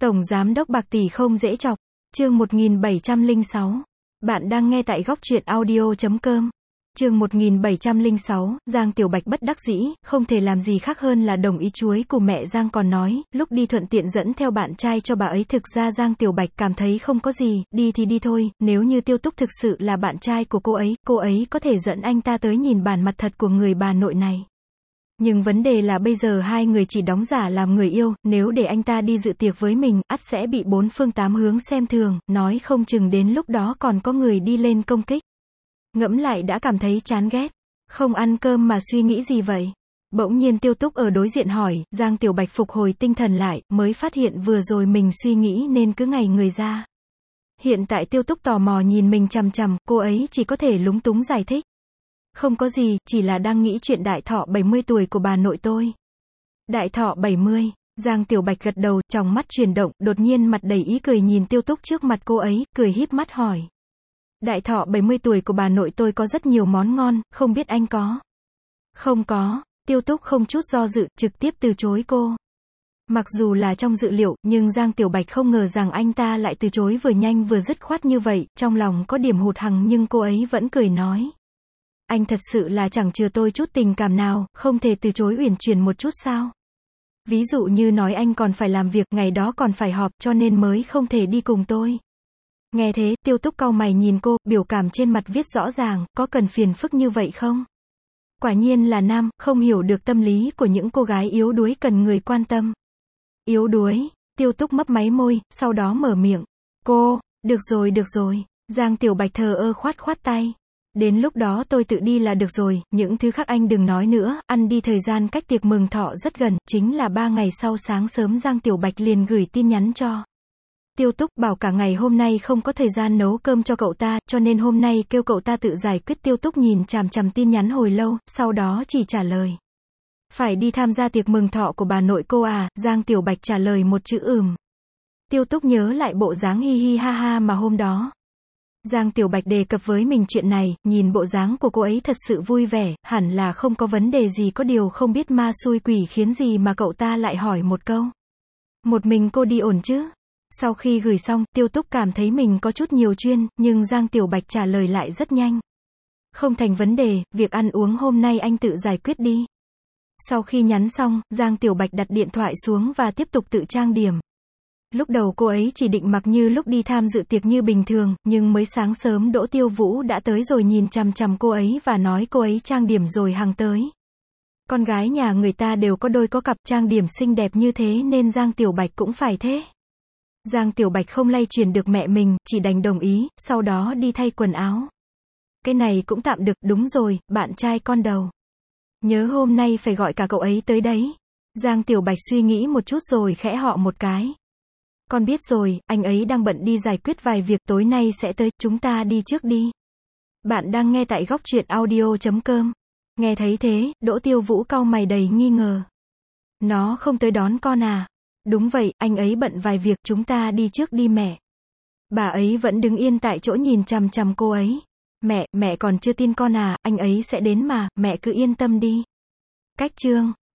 Tổng giám đốc bạc tỷ không dễ chọc. Chương 1706. Bạn đang nghe tại góc truyện audio.com. Chương 1706, Giang Tiểu Bạch bất đắc dĩ, không thể làm gì khác hơn là đồng ý chuối của mẹ Giang, còn nói, lúc đi thuận tiện dẫn theo bạn trai cho bà ấy. Thực ra Giang Tiểu Bạch cảm thấy không có gì, đi thì đi thôi, nếu như Tiêu Túc thực sự là bạn trai của cô ấy có thể dẫn anh ta tới nhìn bản mặt thật của người bà nội này. Nhưng vấn đề là bây giờ hai người chỉ đóng giả làm người yêu, nếu để anh ta đi dự tiệc với mình, ắt sẽ bị bốn phương tám hướng xem thường, nói không chừng đến lúc đó còn có người đi lên công kích. Ngẫm lại đã cảm thấy chán ghét. Không ăn cơm mà suy nghĩ gì vậy? Bỗng nhiên Tiêu Túc ở đối diện hỏi. Giang Tiểu Bạch phục hồi tinh thần lại, mới phát hiện vừa rồi mình suy nghĩ nên cứ ngây người ra. Hiện tại Tiêu Túc tò mò nhìn mình chằm chằm, cô ấy chỉ có thể lúng túng giải thích. Không có gì, chỉ là đang nghĩ chuyện đại thọ 70 tuổi của bà nội tôi. Đại thọ 70, Giang Tiểu Bạch gật đầu, tròng mắt chuyển động, đột nhiên mặt đầy ý cười nhìn Tiêu Túc trước mặt cô ấy, cười híp mắt hỏi. Đại thọ 70 tuổi của bà nội tôi có rất nhiều món ngon, không biết anh có? Không có, Tiêu Túc không chút do dự, trực tiếp từ chối cô. Mặc dù là trong dự liệu, nhưng Giang Tiểu Bạch không ngờ rằng anh ta lại từ chối vừa nhanh vừa dứt khoát như vậy, trong lòng có điểm hụt hẫng nhưng cô ấy vẫn cười nói. Anh thật sự là chẳng chừa tôi chút tình cảm nào, không thể từ chối uyển chuyển một chút sao? Ví dụ như nói anh còn phải làm việc, ngày đó còn phải họp, cho nên mới không thể đi cùng tôi. Nghe thế, Tiêu Túc cau mày nhìn cô, biểu cảm trên mặt viết rõ ràng, có cần phiền phức như vậy không? Quả nhiên là nam, không hiểu được tâm lý của những cô gái yếu đuối cần người quan tâm. Yếu đuối, Tiêu Túc mấp máy môi, sau đó mở miệng. Cô, được rồi, Giang Tiểu Bạch thờ ơ khoát khoát tay. Đến lúc đó tôi tự đi là được rồi, những thứ khác anh đừng nói nữa, ăn đi. Thời gian cách tiệc mừng thọ rất gần, chính là 3 ngày sau sáng sớm Giang Tiểu Bạch liền gửi tin nhắn cho Tiêu Túc, bảo cả ngày hôm nay không có thời gian nấu cơm cho cậu ta, cho nên hôm nay kêu cậu ta tự giải quyết. Tiêu Túc nhìn chằm chằm tin nhắn hồi lâu, sau đó chỉ trả lời. Phải đi tham gia tiệc mừng thọ của bà nội cô à? Giang Tiểu Bạch trả lời một chữ Tiêu Túc nhớ lại bộ dáng hi hi ha ha mà hôm đó Giang Tiểu Bạch đề cập với mình chuyện này, nhìn bộ dáng của cô ấy thật sự vui vẻ, hẳn là không có vấn đề gì, có điều không biết ma xui quỷ khiến gì mà cậu ta lại hỏi một câu. Một mình cô đi ổn chứ? Sau khi gửi xong, Tiêu Túc cảm thấy mình có chút nhiều chuyên, nhưng Giang Tiểu Bạch trả lời lại rất nhanh. Không thành vấn đề, việc ăn uống hôm nay anh tự giải quyết đi. Sau khi nhắn xong, Giang Tiểu Bạch đặt điện thoại xuống và tiếp tục tự trang điểm. Lúc đầu cô ấy chỉ định mặc như lúc đi tham dự tiệc như bình thường, nhưng mới sáng sớm Đỗ Tiêu Vũ đã tới rồi nhìn chằm chằm cô ấy và nói cô ấy trang điểm rồi hằng tới. Con gái nhà người ta đều có đôi có cặp, trang điểm xinh đẹp như thế nên Giang Tiểu Bạch cũng phải thế. Giang Tiểu Bạch không lay truyền được mẹ mình, chỉ đành đồng ý, sau đó đi thay quần áo. Cái này cũng tạm được, đúng rồi, bạn trai con đầu. Nhớ hôm nay phải gọi cả cậu ấy tới đấy. Giang Tiểu Bạch suy nghĩ một chút rồi khẽ họ một cái. Con biết rồi, anh ấy đang bận đi giải quyết vài việc, tối nay sẽ tới, chúng ta đi trước đi. Bạn đang nghe tại góc truyện audio.com. Nghe thấy thế, Đỗ Tiêu Vũ cau mày đầy nghi ngờ. Nó không tới đón con à? Đúng vậy, anh ấy bận vài việc, chúng ta đi trước đi mẹ. Bà ấy vẫn đứng yên tại chỗ nhìn chằm chằm cô ấy. Mẹ còn chưa tin con à, anh ấy sẽ đến mà, mẹ cứ yên tâm đi. Cách chương